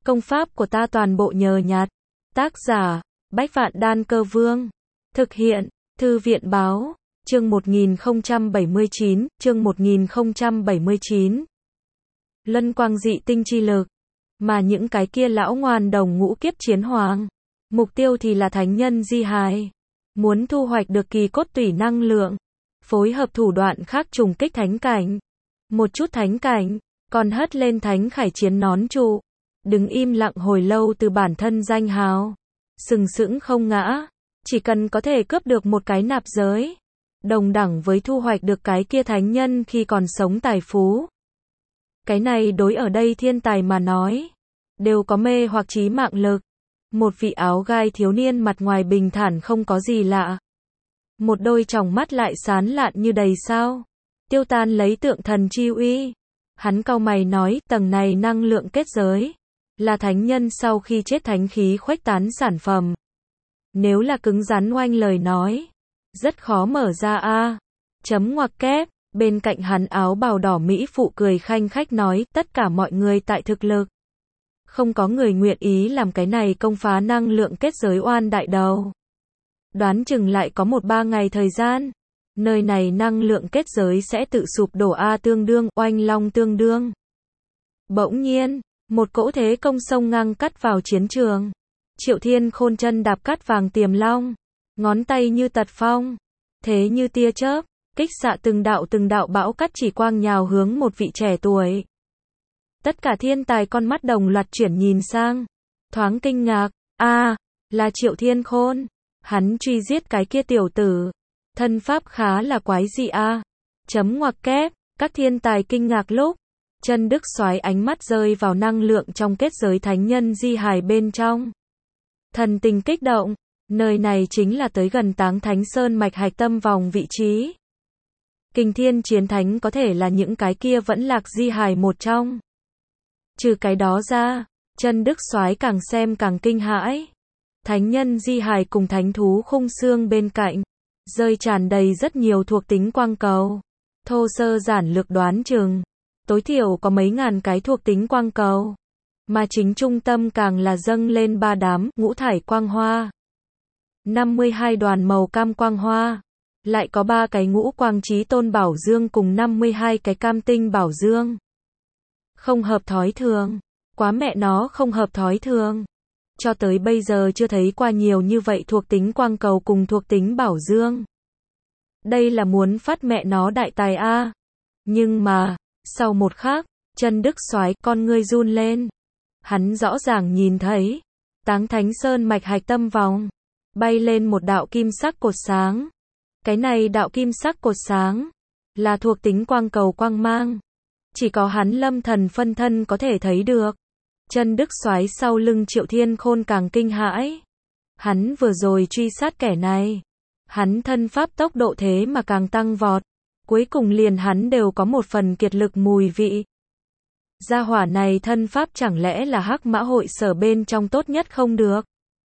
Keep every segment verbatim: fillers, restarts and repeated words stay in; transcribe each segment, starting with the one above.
Công pháp của ta toàn bộ nhờ nhặt. Tác giả, Bách Vạn Đan Cơ Vương. Thực hiện, Thư viện báo, chương một nghìn không trăm bảy mươi chín, chương một nghìn không trăm bảy mươi chín. Luân quang dị tinh chi lực. Mà những cái kia lão ngoan đồng ngũ kiếp chiến hoàng. Mục tiêu thì là thánh nhân di hài. Muốn thu hoạch được kỳ cốt tủy năng lượng. Phối hợp thủ đoạn khác trùng kích thánh cảnh. Một chút thánh cảnh, còn hất lên thánh khải chiến nón trụ. Đứng im lặng hồi lâu từ bản thân danh hào. Sừng sững không ngã. Chỉ cần có thể cướp được một cái nạp giới. Đồng đẳng với thu hoạch được cái kia thánh nhân khi còn sống tài phú. Cái này đối ở đây thiên tài mà nói. Đều có mê hoặc chí mạng lực. Một vị áo gai thiếu niên mặt ngoài bình thản không có gì lạ. Một đôi tròng mắt lại sán lạn như đầy sao. Tiêu tan lấy tượng thần chi uy. Hắn cau mày nói, tầng này năng lượng kết giới. Là thánh nhân sau khi chết thánh khí khuếch tán sản phẩm. Nếu là cứng rắn oanh lời nói. Rất khó mở ra a. Chấm ngoặc kép. Bên cạnh hắn áo bào đỏ mỹ phụ cười khanh khách nói, tất cả mọi người tại thực lực. Không có người nguyện ý làm cái này công phá năng lượng kết giới oan đại đầu. Đoán chừng lại có một ba ngày thời gian. Nơi này năng lượng kết giới sẽ tự sụp đổ A tương đương, oanh long tương đương. Bỗng nhiên, một cỗ thế công sông ngang cắt vào chiến trường. Triệu Thiên Khôn chân đạp cắt vàng tiềm long. Ngón tay như tật phong. Thế như tia chớp. Kích xạ từng đạo từng đạo bão cắt chỉ quang nhào hướng một vị trẻ tuổi. Tất cả thiên tài con mắt đồng loạt chuyển nhìn sang. Thoáng kinh ngạc. a à, là Triệu Thiên Khôn. Hắn truy giết cái kia tiểu tử. Thân pháp khá là quái dị a. À. Chấm ngoặc kép. Các thiên tài kinh ngạc lúc. Chân Đức Soái ánh mắt rơi vào năng lượng trong kết giới thánh nhân di hài bên trong. Thần tình kích động. Nơi này chính là tới gần Táng Thánh Sơn mạch hạch tâm vòng vị trí. Kình Thiên Chiến Thánh có thể là những cái kia vẫn lạc di hài một trong. Trừ cái đó ra, Chân Đức Soái càng xem càng kinh hãi. Thánh nhân di hài cùng thánh thú khung xương bên cạnh, rơi tràn đầy rất nhiều thuộc tính quang cầu. Thô sơ giản lược đoán chừng, tối thiểu có mấy ngàn cái thuộc tính quang cầu. Mà chính trung tâm càng là dâng lên ba đám ngũ thải quang hoa. năm mươi hai đoàn màu cam quang hoa. Lại có ba cái ngũ quang chí tôn bảo dương cùng năm mươi hai cái cam tinh bảo dương. Không hợp thói thường. Quá mẹ nó không hợp thói thường. Cho tới bây giờ chưa thấy qua nhiều như vậy thuộc tính quang cầu cùng thuộc tính bảo dương. Đây là muốn phát mẹ nó đại tài a. Nhưng mà, sau một khắc, Chân Đức Soái con ngươi run lên. Hắn rõ ràng nhìn thấy, Táng Thánh Sơn mạch hạch tâm vòng, bay lên một đạo kim sắc cột sáng. Cái này đạo kim sắc cột sáng, là thuộc tính quang cầu quang mang. Chỉ có hắn lâm thần phân thân có thể thấy được. Chân Đức Soái sau lưng Triệu Thiên Khôn càng kinh hãi. Hắn vừa rồi truy sát kẻ này. Hắn thân pháp tốc độ thế mà càng tăng vọt. Cuối cùng liền hắn đều có một phần kiệt lực mùi vị. Gia hỏa này thân pháp chẳng lẽ là Hắc Mã hội sở bên trong tốt nhất không được.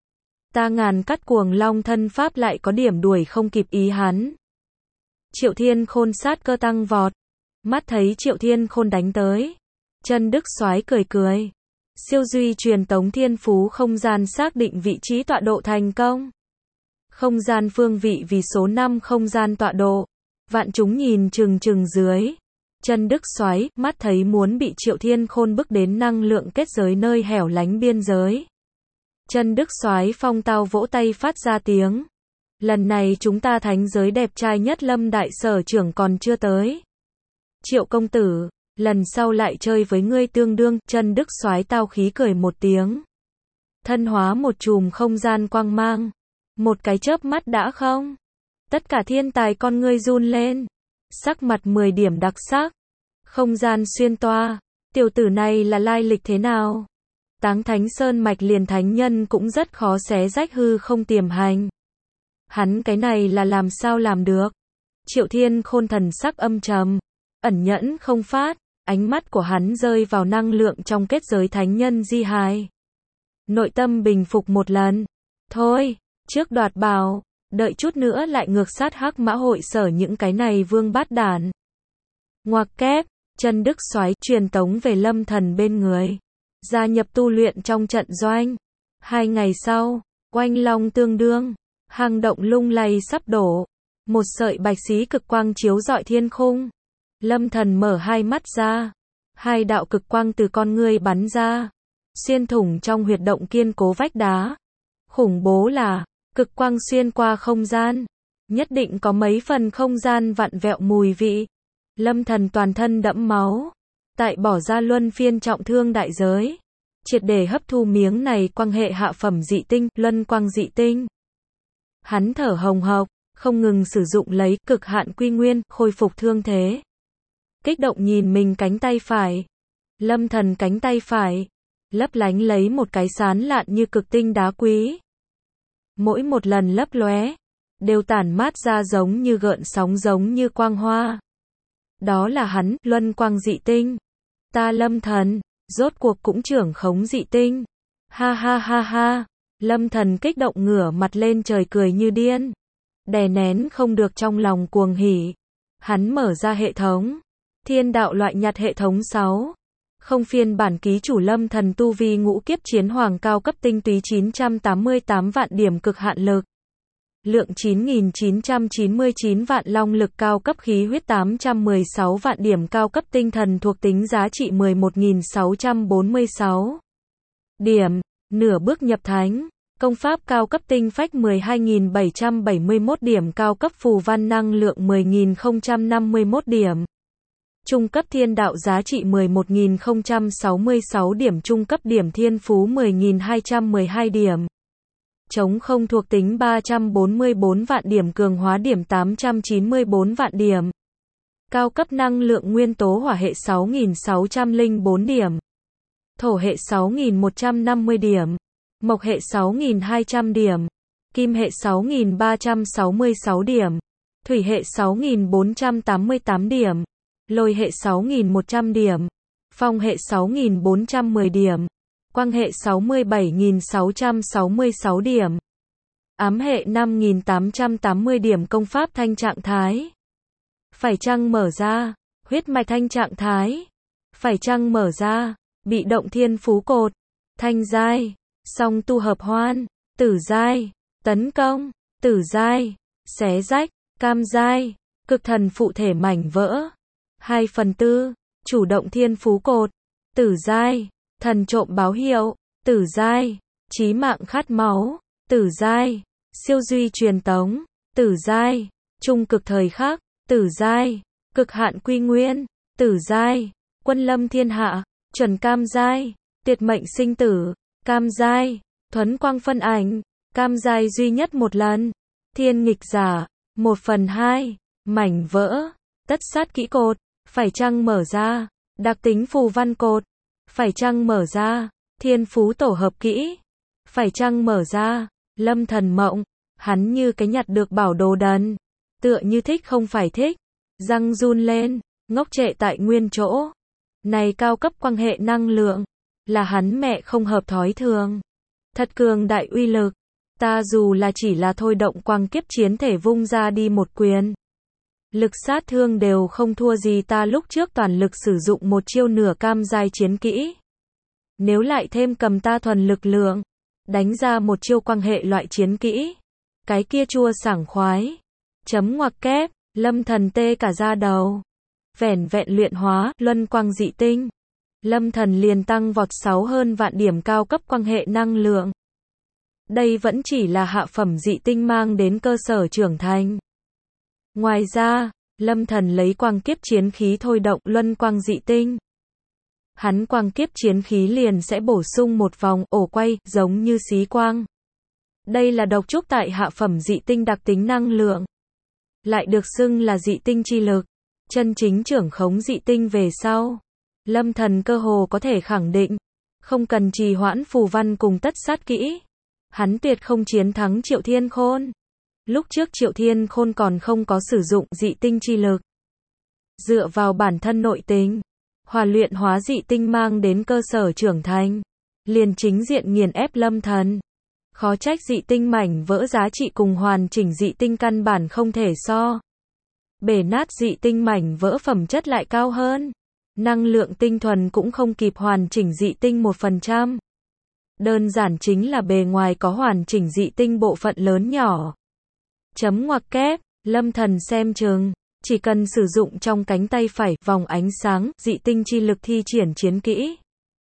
Ta ngàn cắt cuồng long thân pháp lại có điểm đuổi không kịp ý hắn. Triệu Thiên Khôn sát cơ tăng vọt. Mắt thấy Triệu Thiên Khôn đánh tới. Chân Đức Soái cười cười. Siêu duy truyền tống thiên phú không gian xác định vị trí tọa độ thành công. Không gian phương vị vì số năm không gian tọa độ. Vạn chúng nhìn chừng chừng dưới. Chân Đức Soái mắt thấy muốn bị Triệu Thiên Khôn bức đến năng lượng kết giới nơi hẻo lánh biên giới. Chân Đức Soái phong tao vỗ tay phát ra tiếng. Lần này chúng ta thánh giới đẹp trai nhất Lâm đại sở trưởng còn chưa tới. Triệu công tử, lần sau lại chơi với ngươi tương đương. Chân Đức Soái tao khí cười một tiếng. Thân hóa một chùm không gian quang mang. Một cái chớp mắt đã không. Tất cả thiên tài con ngươi run lên. Sắc mặt mười điểm đặc sắc. Không gian xuyên toa. Tiểu tử này là lai lịch thế nào? Táng Thánh Sơn mạch liền thánh nhân cũng rất khó xé rách hư không tiềm hành. Hắn cái này là làm sao làm được? Triệu Thiên Khôn thần sắc âm trầm, ẩn nhẫn không phát, ánh mắt của hắn rơi vào năng lượng trong kết giới thánh nhân di hài. Nội tâm bình phục một lần. Thôi, trước đoạt bảo, đợi chút nữa lại ngược sát Hắc Mã hội sở những cái này vương bát đản. Ngoặc kép, Chân Đức Soái truyền tống về lâm thần bên người. gia nhập tu luyện trong trận doanh. Hai ngày sau, oanh long tương đương, hang động lung lay sắp đổ. Một sợi bạch xí cực quang chiếu rọi thiên khung. Lâm Thần mở hai mắt ra. Hai đạo cực quang từ con ngươi bắn ra, xuyên thủng trong huyệt động kiên cố vách đá. Khủng bố là, cực quang xuyên qua không gian, nhất định có mấy phần không gian vặn vẹo mùi vị. Lâm Thần toàn thân đẫm máu, tại bỏ ra luân phiên trọng thương đại giới, triệt để hấp thu miếng này quang hệ hạ phẩm dị tinh, luân quang dị tinh. Hắn thở hồng hộc, không ngừng sử dụng lấy cực hạn quy nguyên, khôi phục thương thế. Kích động nhìn mình cánh tay phải. Lâm Thần cánh tay phải, lấp lánh lấy một cái sán lạn như cực tinh đá quý. Mỗi một lần lấp lóe, đều tản mát ra giống như gợn sóng giống như quang hoa. Đó là hắn, luân quang dị tinh. Ta Lâm Thần, rốt cuộc cũng trưởng khống dị tinh. Ha ha ha ha, Lâm Thần kích động ngửa mặt lên trời cười như điên. Đè nén không được trong lòng cuồng hỉ. Hắn mở ra hệ thống. Thiên đạo loại nhặt hệ thống sáu. Không phiên bản ký chủ Lâm Thần tu vi ngũ kiếp chiến hoàng cao cấp tinh túy chín trăm tám mươi tám vạn điểm cực hạn lực. Lượng chín nghìn chín trăm chín mươi chín vạn long lực cao cấp khí huyết tám trăm mười sáu vạn điểm cao cấp tinh thần thuộc tính giá trị mười một nghìn sáu trăm bốn mươi sáu điểm. Nửa bước nhập thánh. Công pháp cao cấp tinh phách mười hai nghìn bảy trăm bảy mươi mốt điểm cao cấp phù văn năng lượng mười nghìn không trăm năm mươi mốt điểm. Trung cấp thiên đạo giá trị mười một nghìn không trăm sáu mươi sáu điểm. Trung cấp điểm thiên phú mười nghìn hai trăm mười hai điểm. Chống không thuộc tính ba trăm bốn mươi bốn vạn điểm. Cường hóa điểm tám trăm chín mươi bốn vạn điểm. Cao cấp năng lượng nguyên tố hỏa hệ sáu nghìn sáu trăm lẻ bốn điểm. Thổ hệ sáu nghìn một trăm năm mươi điểm. Mộc hệ sáu nghìn hai trăm điểm. Kim hệ sáu nghìn ba trăm sáu mươi sáu điểm. Thủy hệ sáu nghìn bốn trăm tám mươi tám điểm. Lôi hệ sáu nghìn một trăm điểm. Phong hệ sáu nghìn bốn trăm mười điểm. Quang hệ sáu mươi bảy nghìn sáu trăm sáu mươi sáu điểm. Ám hệ năm nghìn tám trăm tám mươi điểm. Công pháp thanh trạng thái. Phải chăng mở ra. Huyết mạch thanh trạng thái. Phải chăng mở ra. Bị động thiên phú cột. Thanh giai. Song tu hợp hoan. Tử giai. Tấn công. Tử giai. Xé rách. Cam giai. Cực thần phụ thể mảnh vỡ. hai phần tư. Chủ động thiên phú cột. Tử giai. Thần trộm báo hiệu. Tử giai. Chí mạng khát máu. Tử giai. Siêu duy truyền tống. Tử giai. Trung cực thời khắc. Tử giai. Cực hạn quy nguyên. Tử giai. Quân lâm thiên hạ. Chuẩn cam giai. Tiệt mệnh sinh tử. Cam giai. Thuấn quang phân ảnh. Cam giai duy nhất một lần. Thiên nghịch giả. Một phần hai. Mảnh vỡ. Tất sát kỹ cột. Phải chăng mở ra. Đặc tính phù văn cột. Phải chăng mở ra. Thiên phú tổ hợp kỹ. Phải chăng mở ra. Lâm Thần mộng. Hắn như cái nhặt được bảo đồ đần. Tựa như thích không phải thích. Răng run lên. Ngốc trệ tại nguyên chỗ. Này cao cấp quang hệ năng lượng. Là hắn mẹ không hợp thói thường. Thật cường đại uy lực. Ta dù là chỉ là thôi động quang kiếp chiến thể vung ra đi một quyền. Lực sát thương đều không thua gì ta lúc trước toàn lực sử dụng một chiêu nửa cam giai chiến kỹ. Nếu lại thêm cầm ta thuần lực lượng. Đánh ra một chiêu quang hệ loại chiến kỹ. Cái kia chua sảng khoái. Chấm ngoặc kép. Lâm Thần tê cả da đầu. Vẻn vẹn luyện hóa, luân quang dị tinh. Lâm Thần liền tăng vọt sáu hơn vạn điểm cao cấp quang hệ năng lượng. Đây vẫn chỉ là hạ phẩm dị tinh mang đến cơ sở trưởng thành. Ngoài ra, Lâm Thần lấy quang kiếp chiến khí thôi động luân quang dị tinh. Hắn quang kiếp chiến khí liền sẽ bổ sung một vòng ổ quay giống như xí quang. Đây là độc trúc tại hạ phẩm dị tinh đặc tính năng lượng. Lại được xưng là dị tinh chi lực. Chân chính trưởng khống dị tinh về sau. Lâm Thần cơ hồ có thể khẳng định. Không cần trì hoãn phù văn cùng tất sát kỹ. Hắn tuyệt không chiến thắng Triệu Thiên Khôn. Lúc trước Triệu Thiên Khôn còn không có sử dụng dị tinh chi lực. Dựa vào bản thân nội tính. Hòa luyện hóa dị tinh mang đến cơ sở trưởng thành. Liền chính diện nghiền ép Lâm Thần. Khó trách dị tinh mảnh vỡ giá trị cùng hoàn chỉnh dị tinh căn bản không thể so. Bể nát dị tinh mảnh vỡ phẩm chất lại cao hơn. Năng lượng tinh thuần cũng không kịp hoàn chỉnh dị tinh một phần trăm. Đơn giản chính là bề ngoài có hoàn chỉnh dị tinh bộ phận lớn nhỏ. Chấm ngoặc kép, Lâm Thần xem chừng, chỉ cần sử dụng trong cánh tay phải, vòng ánh sáng, dị tinh chi lực thi triển chiến kỹ.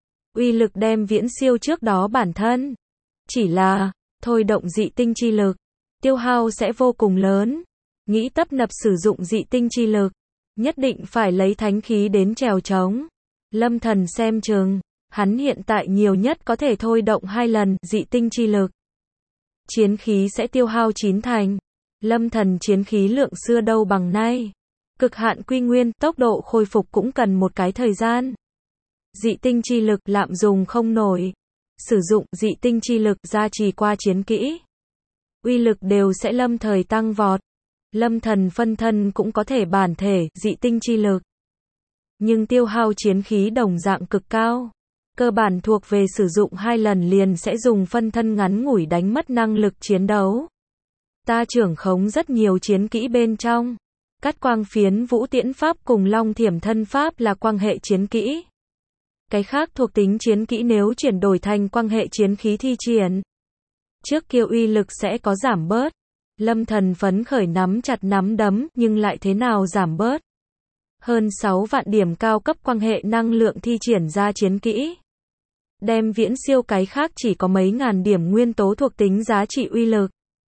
Uy lực đem viễn siêu trước đó bản thân. Chỉ là, thôi động dị tinh chi lực, tiêu hao sẽ vô cùng lớn. Nghĩ tấp nập sử dụng dị tinh chi lực, nhất định phải lấy thánh khí đến trèo trống. Lâm Thần xem chừng, hắn hiện tại nhiều nhất có thể thôi động hai lần dị tinh chi lực. Chiến khí sẽ tiêu hao chín thành. Lâm Thần chiến khí lượng xưa đâu bằng nay. Cực hạn quy nguyên, tốc độ khôi phục cũng cần một cái thời gian. Dị tinh chi lực lạm dùng không nổi. Sử dụng dị tinh chi lực gia trì qua chiến kỹ, uy lực đều sẽ lâm thời tăng vọt. Lâm Thần phân thân cũng có thể bản thể dị tinh chi lực, nhưng tiêu hao chiến khí đồng dạng cực cao. Cơ bản thuộc về sử dụng hai lần liền sẽ dùng phân thân ngắn ngủi đánh mất năng lực chiến đấu. Ta trưởng khống rất nhiều chiến kỹ bên trong. Cắt quang phiến vũ tiễn pháp cùng long thiểm thân pháp là quang hệ chiến kỹ. Cái khác thuộc tính chiến kỹ nếu chuyển đổi thành quang hệ chiến khí thi triển, trước kia uy lực sẽ có giảm bớt. Lâm Thần phấn khởi nắm chặt nắm đấm, nhưng lại thế nào giảm bớt. Hơn sáu vạn điểm cao cấp quang hệ năng lượng thi triển ra chiến kỹ. Đem viễn siêu cái khác chỉ có mấy ngàn điểm nguyên tố thuộc tính giá trị uy lực.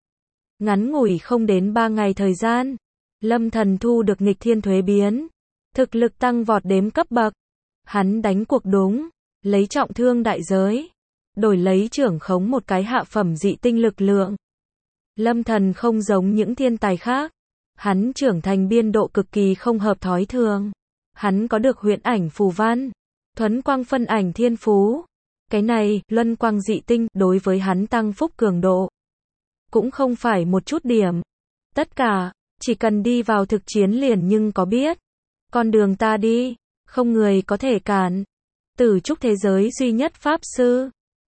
Ngắn ngủi không đến ba ngày thời gian, Lâm Thần thu được nghịch thiên thuế biến. Thực lực tăng vọt đếm cấp bậc. Hắn đánh cuộc đúng, lấy trọng thương đại giới, đổi lấy trưởng khống một cái hạ phẩm dị tinh lực lượng. Lâm Thần không giống những thiên tài khác. Hắn trưởng thành biên độ cực kỳ không hợp thói thường. Hắn có được huyễn ảnh phù văn, thuấn quang phân ảnh thiên phú. Cái này, luân quang dị tinh, đối với hắn tăng phúc cường độ. Cũng không phải một chút điểm. Tất cả, chỉ cần đi vào thực chiến liền nhưng có biết. Con đường ta đi, không người có thể cản. Tử trúc thế giới duy nhất pháp sư.